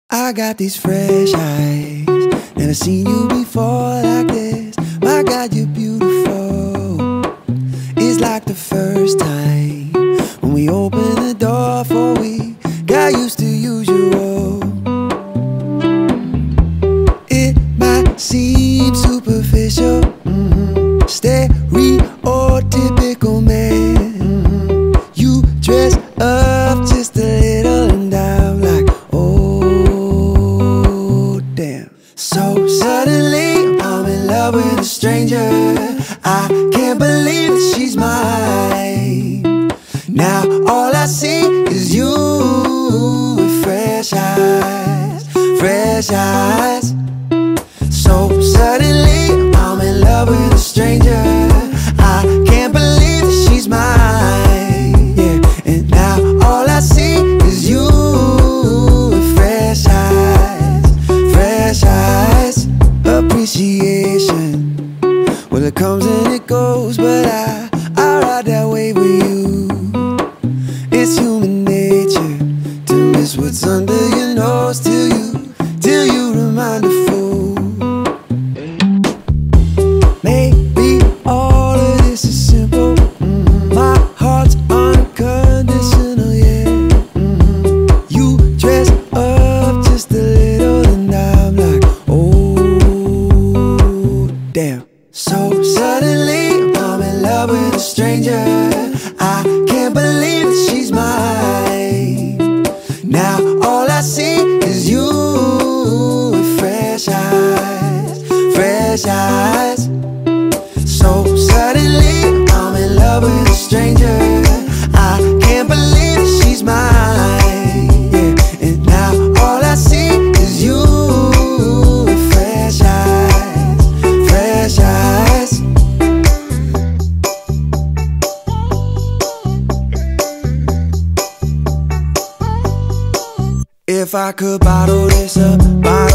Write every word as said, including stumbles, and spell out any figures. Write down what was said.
I got these fresh eyes, never seen you before like this. My God, you're beautiful. It's like the first time when we opened the door, for we got used to usual. It might seem superficial, mm-hmm. stereotypical man. Mm-hmm. You dress up just a little and I'm like, oh damn. So suddenly I'm in love with a stranger. I can't believe that she's mine. Now all I see is you with fresh eyes, fresh eyes. So suddenly I'm in love with a stranger. I can't believe that she's mine. Yeah, and now all I see is you with fresh eyes, fresh eyes. Appreciation, well it comes and it goes, but I, I ride that wave with you. It's human nature to miss what's under your nose till you, till you remind a fool. Maybe all of this is simple. Mm-hmm. My heart's unconditional, yeah. Mm-hmm. You dress up just a little and I'm like, oh damn. So suddenly I'm in love with a stranger. I can't believe that she's mine. Now all I see is you with fresh eyes, fresh eyes. So suddenly I'm in love with a stranger. I can't believe that she's mine. Yeah, and now all I see is you with fresh eyes, fresh eyes. If I could bottle this up, bottle